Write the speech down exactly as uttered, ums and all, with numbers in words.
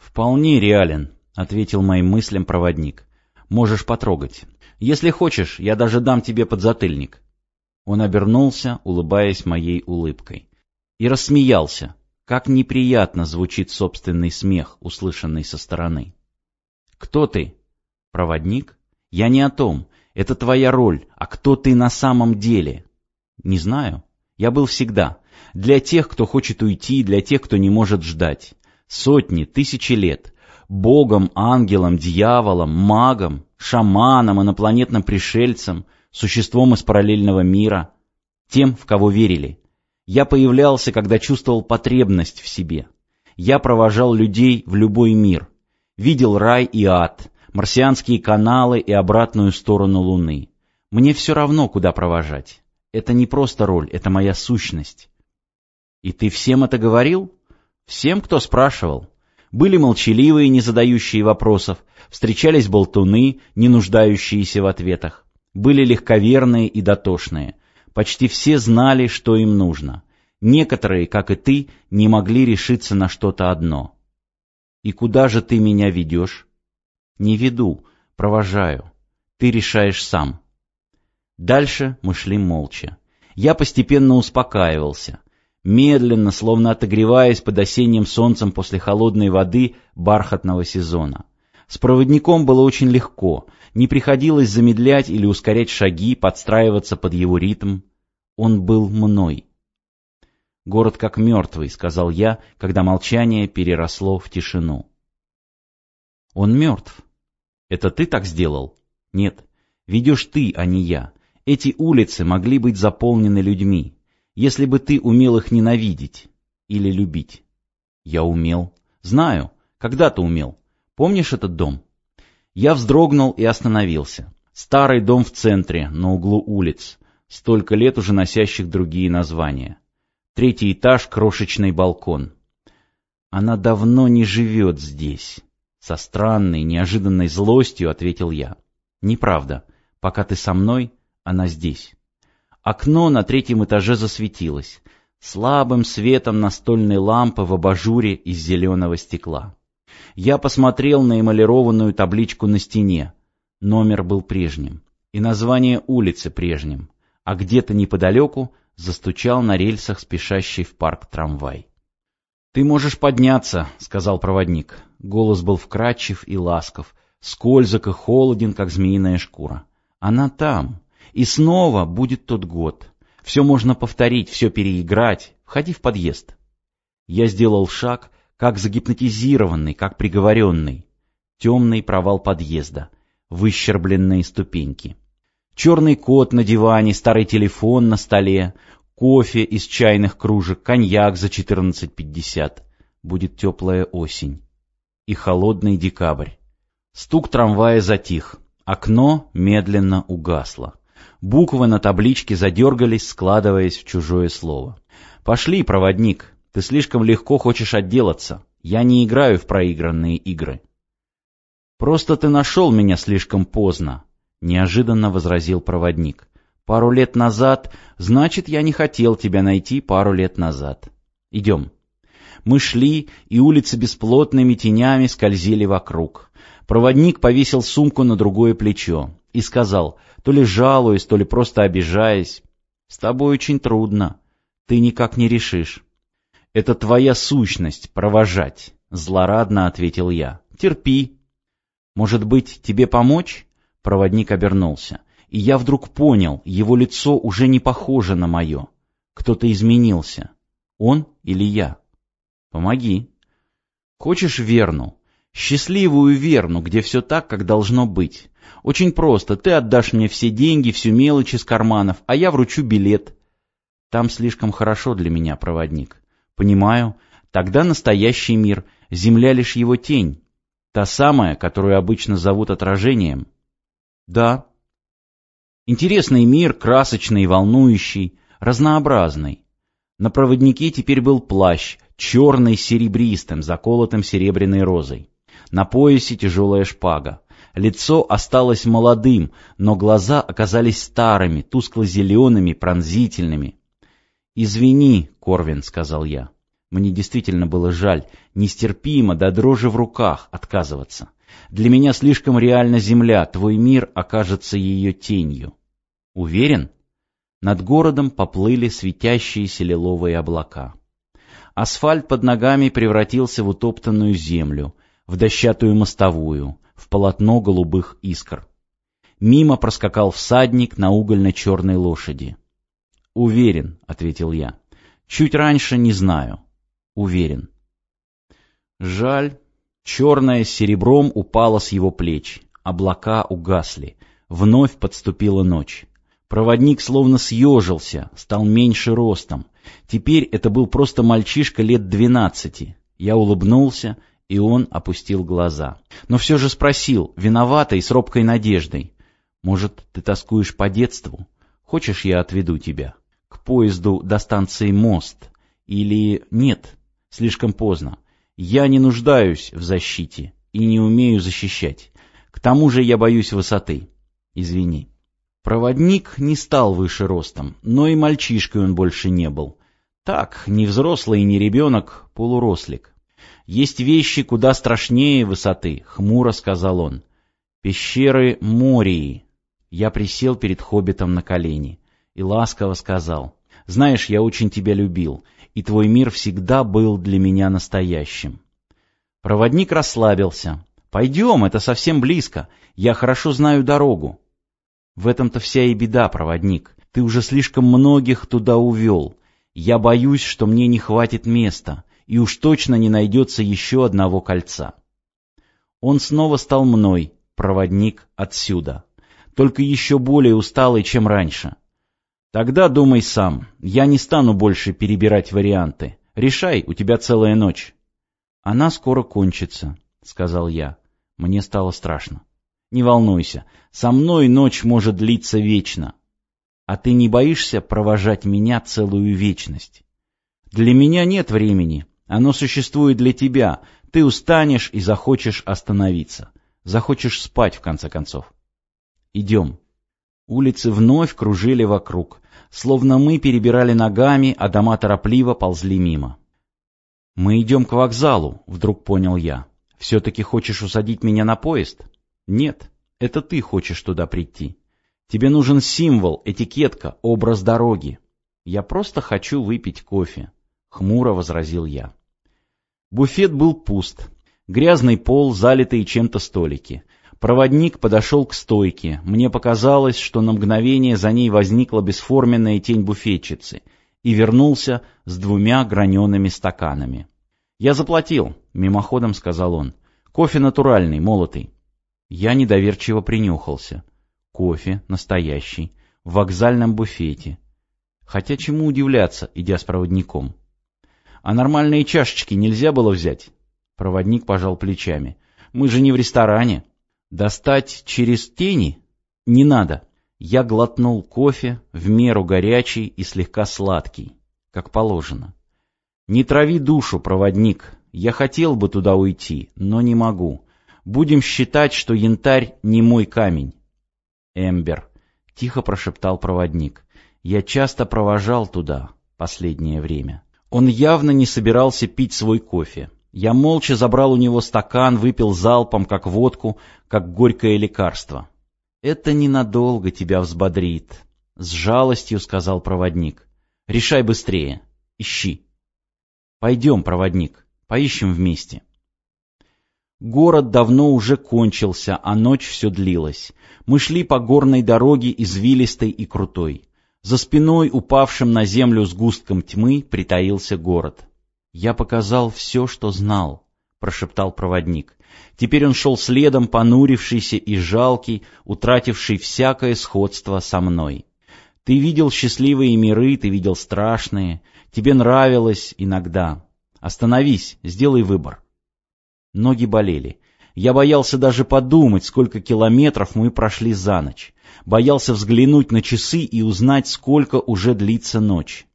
«Вполне реален», — ответил моим мыслям проводник. «Можешь потрогать. Если хочешь, я даже дам тебе подзатыльник». Он обернулся, улыбаясь моей улыбкой. И рассмеялся. Как неприятно звучит собственный смех, услышанный со стороны. «Кто ты? Проводник? Я не о том. Это твоя роль. А кто ты на самом деле?» «Не знаю. Я был всегда. Для тех, кто хочет уйти, для тех, кто не может ждать. Сотни, тысячи лет. Богом, ангелом, дьяволом, магом, шаманом, инопланетным пришельцем, существом из параллельного мира. Тем, в кого верили. Я появлялся, когда чувствовал потребность в себе. Я провожал людей в любой мир. Видел рай и ад, марсианские каналы и обратную сторону Луны. Мне все равно, куда провожать. Это не просто роль, это моя сущность». «И ты всем это говорил?» «Всем, кто спрашивал. Были молчаливые, не задающие вопросов, встречались болтуны, не нуждающиеся в ответах. Были легковерные и дотошные. Почти все знали, что им нужно. Некоторые, как и ты, не могли решиться на что-то одно». «И куда же ты меня ведешь?» «Не веду, провожаю. Ты решаешь сам». Дальше мы шли молча. Я постепенно успокаивался. Медленно, словно отогреваясь под осенним солнцем после холодной воды бархатного сезона. С проводником было очень легко, не приходилось замедлять или ускорять шаги, подстраиваться под его ритм. Он был мной. «Город как мертвый», — сказал я, когда молчание переросло в тишину. «Он мертв. Это ты так сделал?» «Нет, ведешь ты, а не я. Эти улицы могли быть заполнены людьми, если бы ты умел их ненавидеть или любить». «Я умел. Знаю. Когда-то умел. Помнишь этот дом?» Я вздрогнул и остановился. Старый дом в центре, на углу улиц, столько лет уже носящих другие названия. Третий этаж, крошечный балкон. «Она давно не живет здесь», — со странной, неожиданной злостью ответил я. «Неправда. Пока ты со мной, она здесь». Окно на третьем этаже засветилось, слабым светом настольной лампы в абажуре из зеленого стекла. Я посмотрел на эмалированную табличку на стене. Номер был прежним, и название улицы прежним, а где-то неподалеку застучал на рельсах спешащий в парк трамвай. «Ты можешь подняться», — сказал проводник. Голос был вкрадчив и ласков, скользок и холоден, как змеиная шкура. «Она там. И снова будет тот год. Все можно повторить, все переиграть. Входи в подъезд». Я сделал шаг, как загипнотизированный, как приговоренный. Темный провал подъезда, выщербленные ступеньки. Черный кот на диване, старый телефон на столе, кофе из чайных кружек, коньяк за четырнадцать пятьдесят. Будет теплая осень. И холодный декабрь. Стук трамвая затих. Окно медленно угасло. Буквы на табличке задергались, складываясь в чужое слово. «Пошли, проводник, ты слишком легко хочешь отделаться. Я не играю в проигранные игры». «Просто ты нашел меня слишком поздно», — неожиданно возразил проводник. «Пару лет назад, значит, я не хотел тебя найти пару лет назад. Идем». Мы шли, и улицы бесплотными тенями скользили вокруг. Проводник повесил сумку на другое плечо и сказал, то ли жалуясь, то ли просто обижаясь: «С тобой очень трудно. Ты никак не решишь». «Это твоя сущность — провожать», — злорадно ответил я. «Терпи». «Может быть, тебе помочь?» Проводник обернулся, и я вдруг понял, его лицо уже не похоже на мое. Кто-то изменился. Он или я? «Помоги». «Хочешь Верну? Счастливую Верну, где все так, как должно быть. Очень просто. Ты отдашь мне все деньги, всю мелочь из карманов, а я вручу билет». «Там слишком хорошо для меня, проводник». «Понимаю. Тогда настоящий мир. Земля лишь его тень. Та самая, которую обычно зовут отражением». «Да». Интересный мир, красочный и волнующий, разнообразный. На проводнике теперь был плащ, черный с серебристым, заколотым серебряной розой. На поясе тяжелая шпага. Лицо осталось молодым, но глаза оказались старыми, тускло-зелеными, пронзительными. «Извини, Корвин», — сказал я. Мне действительно было жаль, нестерпимо, до дрожи в руках отказываться. Для меня слишком реальна земля, твой мир окажется ее тенью. Уверен? Над городом поплыли светящиеся лиловые облака. Асфальт под ногами превратился в утоптанную землю, в дощатую мостовую, в полотно голубых искр. Мимо проскакал всадник на угольно-черной лошади. «Уверен», — ответил я. «Чуть раньше не знаю. Уверен». Жаль. Черное с серебром упало с его плеч. Облака угасли. Вновь подступила ночь. Проводник словно съежился, стал меньше ростом. Теперь это был просто мальчишка лет двенадцати. Я улыбнулся, и он опустил глаза. Но все же спросил, виновато и с робкой надеждой. «Может, ты тоскуешь по детству? Хочешь, я отведу тебя? К поезду до станции Мост? Или нет, слишком поздно. Я не нуждаюсь в защите и не умею защищать. К тому же я боюсь высоты. Извини». Проводник не стал выше ростом, но и мальчишкой он больше не был. Так, не взрослый и не ребенок, полурослик. «Есть вещи куда страшнее высоты», — хмуро сказал он. «Пещеры Мории». Я присел перед хоббитом на колени и ласково сказал: «Знаешь, я очень тебя любил, и твой мир всегда был для меня настоящим». Проводник расслабился. «Пойдем, это совсем близко. Я хорошо знаю дорогу». В этом-то вся и беда, проводник. Ты уже слишком многих туда увел. Я боюсь, что мне не хватит места, и уж точно не найдется еще одного кольца. Он снова стал мной, проводник отсюда, только еще более усталый, чем раньше. Тогда думай сам, я не стану больше перебирать варианты. Решай, у тебя целая ночь. Она скоро кончится, сказал я. Мне стало страшно. Не волнуйся, со мной ночь может длиться вечно. А ты не боишься провожать меня целую вечность? Для меня нет времени, оно существует для тебя. Ты устанешь и захочешь остановиться. Захочешь спать, в конце концов. Идем. Улицы вновь кружили вокруг, словно мы перебирали ногами, а дома торопливо ползли мимо. Мы идем к вокзалу, вдруг понял я. Все-таки хочешь усадить меня на поезд? Нет, это ты хочешь туда прийти. Тебе нужен символ, этикетка, образ дороги. Я просто хочу выпить кофе, хмуро возразил я. Буфет был пуст. Грязный пол, залитые чем-то столики. Проводник подошел к стойке. Мне показалось, что на мгновение за ней возникла бесформенная тень буфетчицы, и вернулся с двумя гранеными стаканами. «Я заплатил», — мимоходом сказал он. «Кофе натуральный, молотый». Я недоверчиво принюхался. Кофе настоящий, в вокзальном буфете. Хотя чему удивляться, идя с проводником? А нормальные чашечки нельзя было взять? Проводник пожал плечами. Мы же не в ресторане. Достать через тени? Не надо. Я глотнул кофе, в меру горячий и слегка сладкий, как положено. Не трави душу, проводник. Я хотел бы туда уйти, но не могу. Будем считать, что янтарь не мой камень. Эмбер, тихо прошептал проводник. Я часто провожал туда последнее время. Он явно не собирался пить свой кофе. Я молча забрал у него стакан, выпил залпом, как водку, как горькое лекарство. «Это ненадолго тебя взбодрит», — с жалостью сказал проводник. «Решай быстрее. Ищи». «Пойдем, проводник, поищем вместе». Город давно уже кончился, а ночь все длилась. Мы шли по горной дороге, извилистой и крутой. За спиной, упавшим на землю сгустком тьмы, притаился город. «Я показал все, что знал», — прошептал проводник. Теперь он шел следом, понурившийся и жалкий, утративший всякое сходство со мной. «Ты видел счастливые миры, ты видел страшные. Тебе нравилось иногда. Остановись, сделай выбор». Ноги болели. Я боялся даже подумать, сколько километров мы прошли за ночь. Боялся взглянуть на часы и узнать, сколько уже длится ночь.